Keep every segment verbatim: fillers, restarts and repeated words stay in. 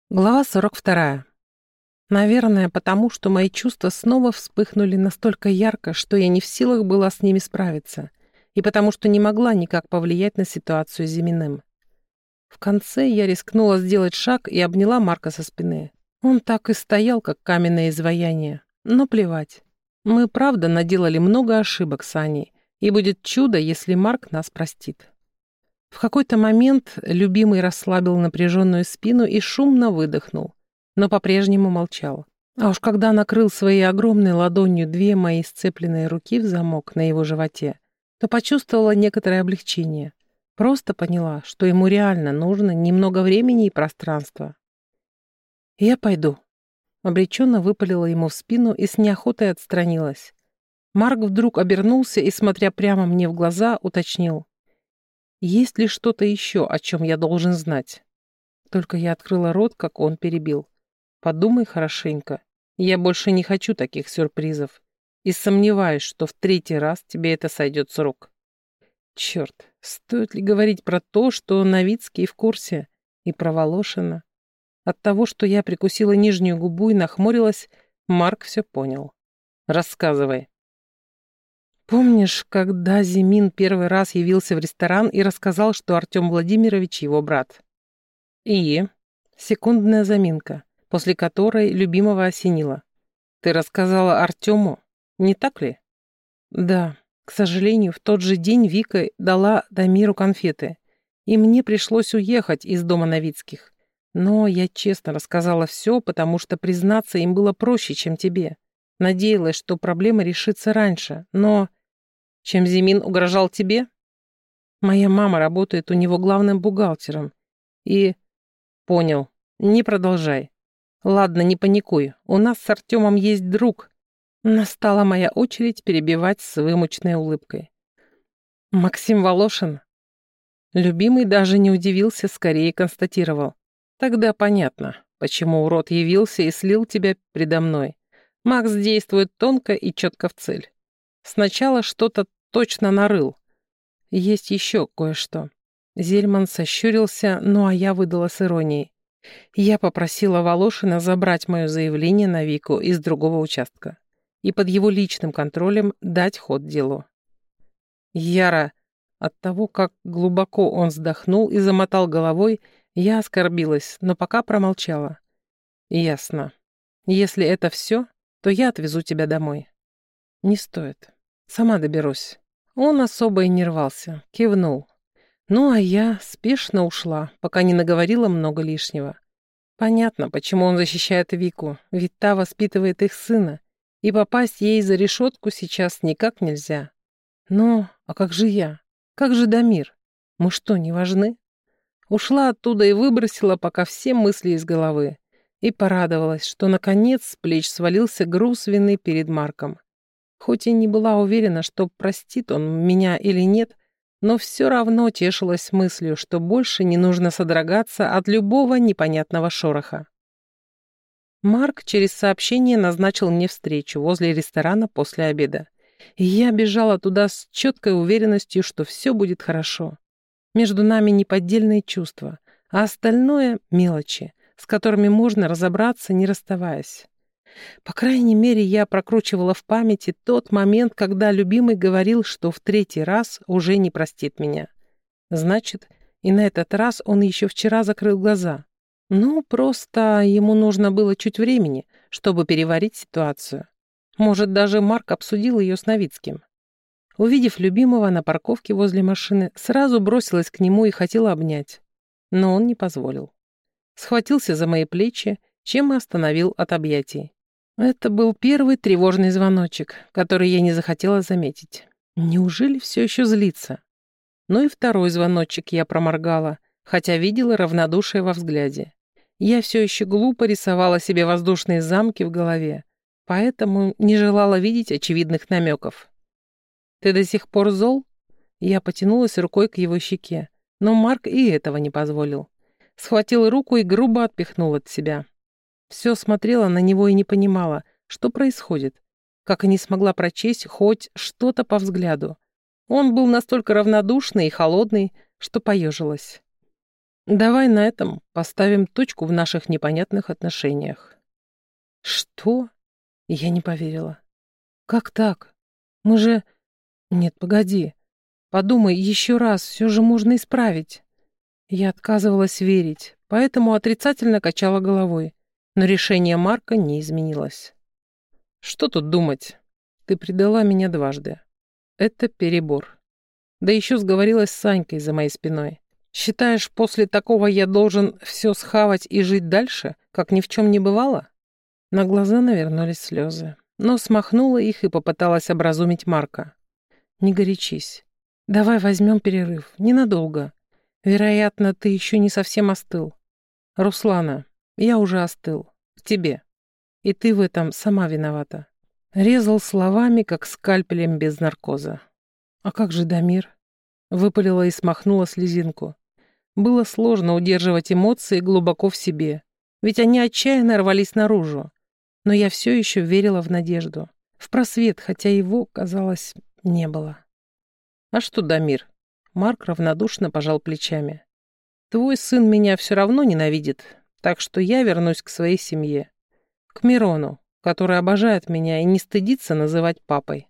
Глава сорок вторая. Наверное, потому что мои чувства снова вспыхнули настолько ярко, что я не в силах была с ними справиться, и потому что не могла никак повлиять на ситуацию с Зиминым. В конце я рискнула сделать шаг и обняла Марка со спины. Он так и стоял, как каменное изваяние. Но плевать. Мы, правда, наделали много ошибок с Аней, и будет чудо, если Марк нас простит. В какой-то момент любимый расслабил напряженную спину и шумно выдохнул, но по-прежнему молчал. А уж когда накрыл своей огромной ладонью две мои сцепленные руки в замок на его животе, то почувствовала некоторое облегчение. Просто поняла, что ему реально нужно немного времени и пространства. «Я пойду», — обреченно выпалила ему в спину и с неохотой отстранилась. Марк вдруг обернулся и, смотря прямо мне в глаза, уточнил: «Есть ли что-то еще, о чем я должен знать?» Только я открыла рот, как он перебил. «Подумай хорошенько. Я больше не хочу таких сюрпризов. И сомневаюсь, что в третий раз тебе это сойдет с рук». Черт, стоит ли говорить про то, что Новицкий в курсе? И про Волошина? От того, что я прикусила нижнюю губу и нахмурилась, Марк все понял. «Рассказывай». «Помнишь, когда Зимин первый раз явился в ресторан и рассказал, что Артем Владимирович его брат?» «И?» Секундная заминка, после которой любимого осенило. «Ты рассказала Артему, не так ли?» «Да. К сожалению, в тот же день Вика дала Дамиру конфеты, и мне пришлось уехать из дома Новицких. Но я честно рассказала все, потому что признаться им было проще, чем тебе. Надеялась, что проблема решится раньше, но...» «Чем Зимин угрожал тебе?» «Моя мама работает у него главным бухгалтером. И...» «Понял. Не продолжай. Ладно, не паникуй. У нас с Артемом есть друг». Настала моя очередь перебивать с вымученной улыбкой. «Максим Волошин?» Любимый даже не удивился, скорее констатировал. «Тогда понятно, почему урод явился и слил тебя предо мной. Макс действует тонко и четко в цель. Сначала что-то точно нарыл. Есть еще кое-что». Зельман сощурился, ну а я выдала с иронией. Я попросила Волошина забрать мое заявление на Вику из другого участка и под его личным контролем дать ход делу. Яра, от того, как глубоко он вздохнул и замотал головой, я оскорбилась, но пока промолчала. «Ясно. Если это все, то я отвезу тебя домой». «Не стоит. Сама доберусь». Он особо и не рвался, кивнул. Ну, а я спешно ушла, пока не наговорила много лишнего. Понятно, почему он защищает Вику, ведь та воспитывает их сына, и попасть ей за решетку сейчас никак нельзя. Ну, а как же я? Как же Дамир? Мы что, не важны? Ушла оттуда и выбросила пока все мысли из головы. И порадовалась, что наконец с плеч свалился груз вины перед Марком. Хоть и не была уверена, что простит он меня или нет, но все равно тешилась мыслью, что больше не нужно содрогаться от любого непонятного шороха. Марк через сообщение назначил мне встречу возле ресторана после обеда. И я бежала туда с четкой уверенностью, что все будет хорошо. Между нами неподдельные чувства, а остальное — мелочи, с которыми можно разобраться, не расставаясь. По крайней мере, я прокручивала в памяти тот момент, когда любимый говорил, что в третий раз уже не простит меня. Значит, и на этот раз он еще вчера закрыл глаза. Ну, просто ему нужно было чуть времени, чтобы переварить ситуацию. Может, даже Марк обсудил ее с Новицким. Увидев любимого на парковке возле машины, сразу бросилась к нему и хотела обнять. Но он не позволил. Схватился за мои плечи, чем и остановил от объятий. Это был первый тревожный звоночек, который я не захотела заметить. Неужели все еще злится? Ну и второй звоночек я проморгала, хотя видела равнодушие во взгляде. Я все еще глупо рисовала себе воздушные замки в голове, поэтому не желала видеть очевидных намеков. «Ты до сих пор зол?» Я потянулась рукой к его щеке, но Марк и этого не позволил. Схватил руку и грубо отпихнул от себя. Все смотрела на него и не понимала, что происходит, как и не смогла прочесть хоть что-то по взгляду. Он был настолько равнодушный и холодный, что поежилась. Давай на этом поставим точку в наших непонятных отношениях. Что? Я не поверила. Как так? Мы же... Нет, погоди. Подумай еще раз, все же можно исправить. Я отказывалась верить, поэтому отрицательно качала головой. Но решение Марка не изменилось. Что тут думать? Ты предала меня дважды. Это перебор. Да еще сговорилась с Санькой за моей спиной. Считаешь, после такого я должен все схавать и жить дальше, как ни в чем не бывало? На глаза навернулись слезы, но смахнула их и попыталась образумить Марка. Не горячись. Давай возьмем перерыв. Ненадолго. Вероятно, ты еще не совсем остыл. Руслана, я уже остыл. К тебе. И ты в этом сама виновата. Резал словами, как скальпелем без наркоза. А как же Дамир? Выпалила и смахнула слезинку. Было сложно удерживать эмоции глубоко в себе, ведь они отчаянно рвались наружу. Но я все еще верила в надежду, в просвет, хотя его, казалось, не было. «А что, Дамир?» Марк равнодушно пожал плечами. «Твой сын меня все равно ненавидит, так что я вернусь к своей семье. К Мирону, который обожает меня и не стыдится называть папой».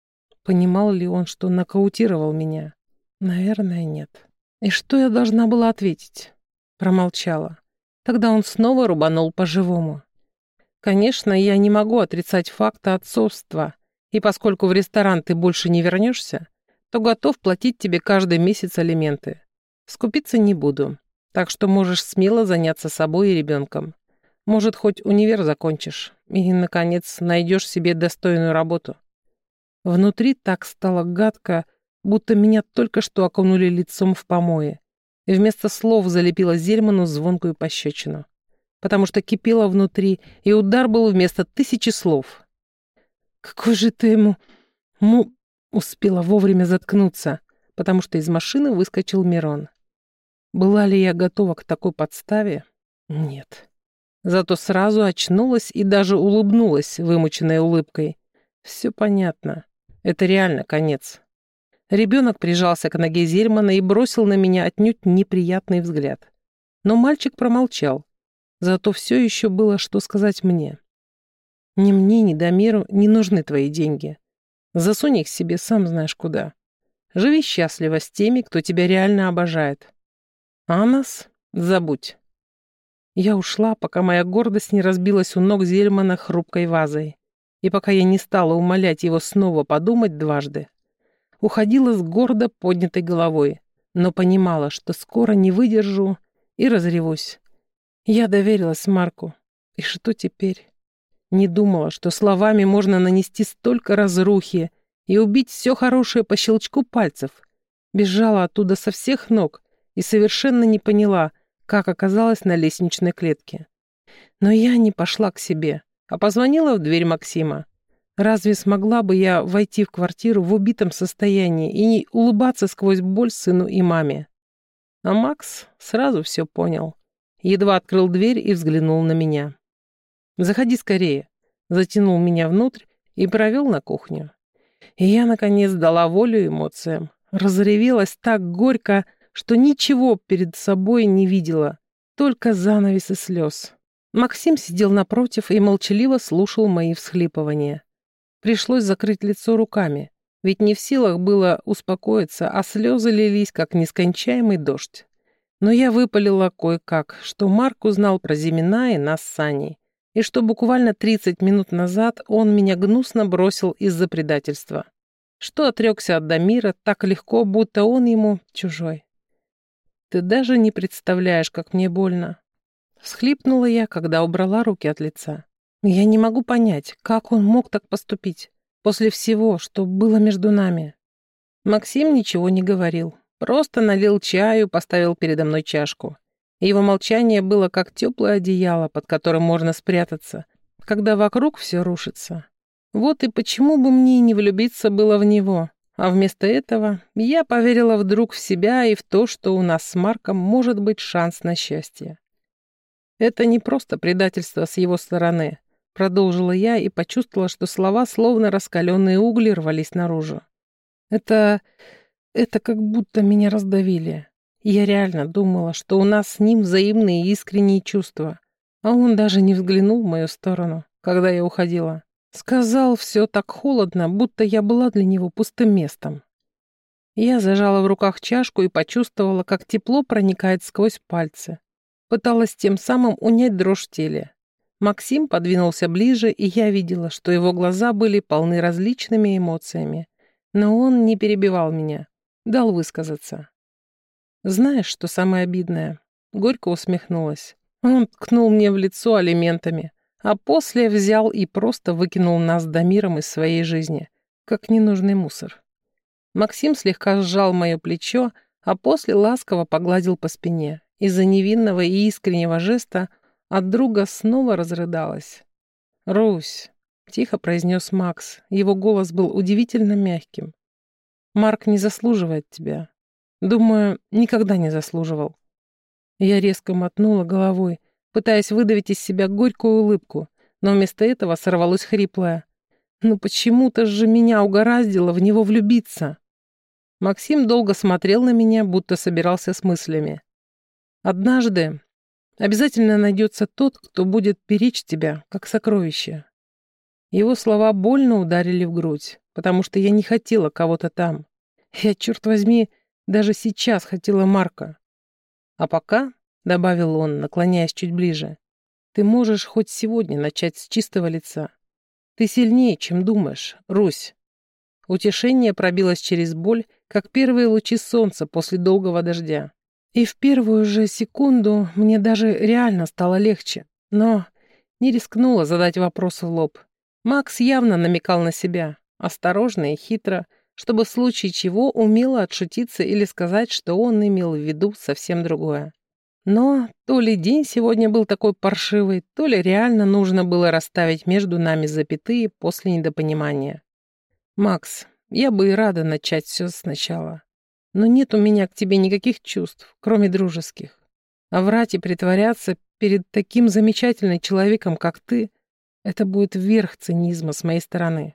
Понимал ли он, что нокаутировал меня? Наверное, нет. И что я должна была ответить? Промолчала. Тогда он снова рубанул по-живому. Конечно, я не могу отрицать факта отцовства, и поскольку в ресторан ты больше не вернешься, то готов платить тебе каждый месяц алименты. Скупиться не буду, так что можешь смело заняться собой и ребенком. Может, хоть универ закончишь и, наконец, найдешь себе достойную работу. Внутри так стало гадко, будто меня только что окунули лицом в помои, и вместо слов залепила Зельману звонкую пощечину, потому что кипело внутри, и удар был вместо тысячи слов. «Какой же ты ему... му...» Успела вовремя заткнуться, потому что из машины выскочил Мирон. Была ли я готова к такой подставе? Нет. Зато сразу очнулась и даже улыбнулась вымученной улыбкой. Все понятно. Это реально конец. Ребенок прижался к ноге Зельмана и бросил на меня отнюдь неприятный взгляд. Но мальчик промолчал. Зато все еще было что сказать мне. Ни мне, ни Дамиру не нужны твои деньги. Засунь их себе сам знаешь куда. Живи счастливо с теми, кто тебя реально обожает. А нас забудь. Я ушла, пока моя гордость не разбилась у ног Зельмана хрупкой вазой, и пока я не стала умолять его снова подумать дважды. Уходила с гордо поднятой головой, но понимала, что скоро не выдержу и разревусь. Я доверилась Марку. И что теперь? Не думала, что словами можно нанести столько разрухи и убить все хорошее по щелчку пальцев. Бежала оттуда со всех ног и совершенно не поняла, как оказалась на лестничной клетке. Но я не пошла к себе, а позвонила в дверь Максима. Разве смогла бы я войти в квартиру в убитом состоянии и не улыбаться сквозь боль сыну и маме? А Макс сразу все понял. Едва открыл дверь и взглянул на меня. «Заходи скорее», затянул меня внутрь и провел на кухню. И я, наконец, дала волю эмоциям. Разревелась так горько, что ничего перед собой не видела, только занавесы слез. Максим сидел напротив и молчаливо слушал мои всхлипывания. Пришлось закрыть лицо руками, ведь не в силах было успокоиться, а слезы лились, как нескончаемый дождь. Но я выпалила кое-как, что Марк узнал про Зимина и нас с Саней, и что буквально тридцать минут назад он меня гнусно бросил из-за предательства, что отрекся от Дамира так легко, будто он ему чужой. «Ты даже не представляешь, как мне больно», — всхлипнула я, когда убрала руки от лица. «Я не могу понять, как он мог так поступить, после всего, что было между нами». Максим ничего не говорил, просто налил чаю, поставил передо мной чашку. Его молчание было как теплое одеяло, под которым можно спрятаться, когда вокруг все рушится. Вот и почему бы мне не влюбиться было в него, а вместо этого я поверила вдруг в себя и в то, что у нас с Марком может быть шанс на счастье. Это не просто предательство с его стороны, продолжила я и почувствовала, что слова, словно раскаленные угли, рвались наружу. Это... это как будто меня раздавили. И я реально думала, что у нас с ним взаимные и искренние чувства. А он даже не взглянул в мою сторону, когда я уходила. Сказал все так холодно, будто я была для него пустым местом. Я зажала в руках чашку и почувствовала, как тепло проникает сквозь пальцы. Пыталась тем самым унять дрожь в теле. Максим подвинулся ближе, и я видела, что его глаза были полны различными эмоциями. Но он не перебивал меня, дал высказаться. «Знаешь, что самое обидное?» Горько усмехнулась. Он ткнул мне в лицо алиментами, а после взял и просто выкинул нас с Дамиром из своей жизни, как ненужный мусор. Максим слегка сжал мое плечо, а после ласково погладил по спине. Из-за невинного и искреннего жеста от друга снова разрыдалась. «Русь», — тихо произнес Макс, его голос был удивительно мягким. «Марк не заслуживает тебя. Думаю, никогда не заслуживал». Я резко мотнула головой, пытаясь выдавить из себя горькую улыбку, но вместо этого сорвалось хриплое. «Ну почему-то же меня угораздило в него влюбиться». Максим долго смотрел на меня, будто собирался с мыслями. «Однажды обязательно найдется тот, кто будет беречь тебя, как сокровище». Его слова больно ударили в грудь, потому что я не хотела кого-то там. Я, черт возьми, даже сейчас хотела Марка. «А пока», — добавил он, наклоняясь чуть ближе, «ты можешь хоть сегодня начать с чистого лица. Ты сильнее, чем думаешь, Русь». Утешение пробилось через боль, как первые лучи солнца после долгого дождя. И в первую же секунду мне даже реально стало легче, но не рискнула задать вопрос в лоб. Макс явно намекал на себя, осторожно и хитро, чтобы в случае чего умело отшутиться или сказать, что он имел в виду совсем другое. Но то ли день сегодня был такой паршивый, то ли реально нужно было расставить между нами запятые после недопонимания. «Макс, я бы и рада начать все сначала. Но нет у меня к тебе никаких чувств, кроме дружеских. А врать и притворяться перед таким замечательным человеком, как ты, это будет верх цинизма с моей стороны».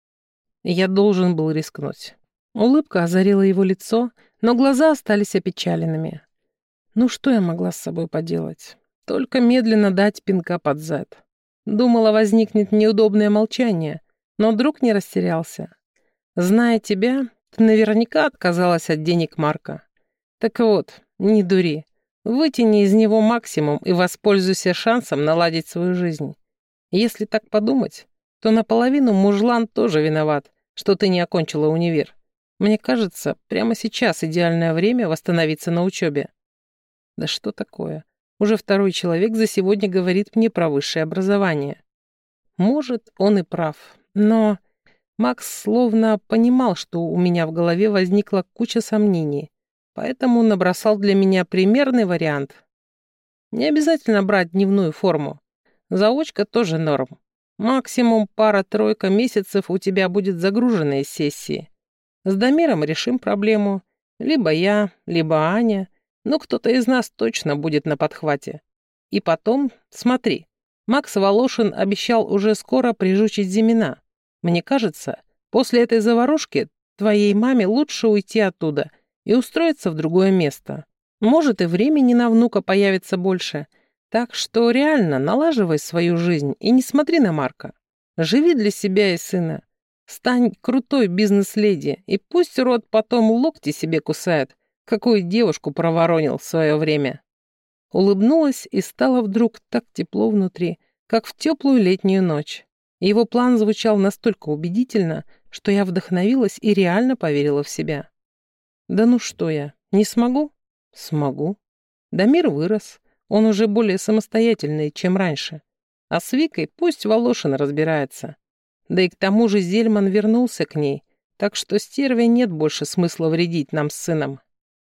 И я должен был рискнуть. Улыбка озарила его лицо, но глаза остались опечаленными. Ну что я могла с собой поделать? Только медленно дать пинка под зад. Думала, возникнет неудобное молчание, но друг не растерялся. «Зная тебя, ты наверняка отказалась от денег Марка. Так вот, не дури. Вытяни из него максимум и воспользуйся шансом наладить свою жизнь. Если так подумать, то наполовину мужлан тоже виноват, что ты не окончила универ. Мне кажется, прямо сейчас идеальное время восстановиться на учебе». Да что такое? Уже второй человек за сегодня говорит мне про высшее образование. Может, он и прав, но Макс словно понимал, что у меня в голове возникла куча сомнений, поэтому набросал для меня примерный вариант. Не обязательно брать дневную форму. Заочка тоже норм. Максимум пара-тройка месяцев у тебя будет загруженная сессии. С Дамиром решим проблему. Либо я, либо Аня, но кто-то из нас точно будет на подхвате. И потом, смотри, Макс Волошин обещал уже скоро прижучить Зимина. Мне кажется, после этой заварушки твоей маме лучше уйти оттуда и устроиться в другое место. Может, и времени на внука появится больше. Так что реально налаживай свою жизнь и не смотри на Марка. Живи для себя и сына. Стань крутой бизнес-леди, и пусть род потом локти себе кусает, какую девушку проворонил в свое время. Улыбнулась и стало вдруг так тепло внутри, как в теплую летнюю ночь. Его план звучал настолько убедительно, что я вдохновилась и реально поверила в себя. Да ну что я, не смогу? Смогу. Дамир вырос, он уже более самостоятельный, чем раньше. А с Викой пусть Волошин разбирается. Да и к тому же Зельман вернулся к ней, так что стерве нет больше смысла вредить нам с сыном.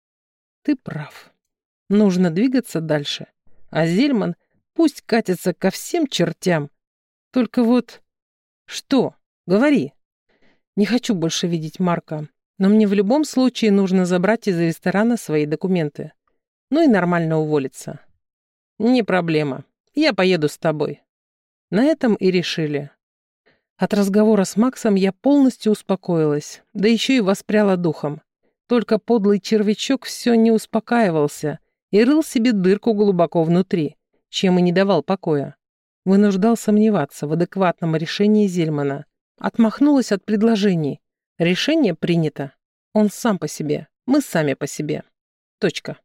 Ты прав. Нужно двигаться дальше. А Зельман пусть катится ко всем чертям. Только вот... Что? Говори. Не хочу больше видеть Марка, но мне в любом случае нужно забрать из ресторана свои документы. Ну и нормально уволиться. Не проблема. Я поеду с тобой. На этом и решили. От разговора с Максом я полностью успокоилась, да еще и воспряла духом. Только подлый червячок все не успокаивался и рыл себе дырку глубоко внутри, чем и не давал покоя. Вынуждал сомневаться в адекватном решении Зельмана. Отмахнулась от предложений. Решение принято. Он сам по себе. Мы сами по себе. Точка.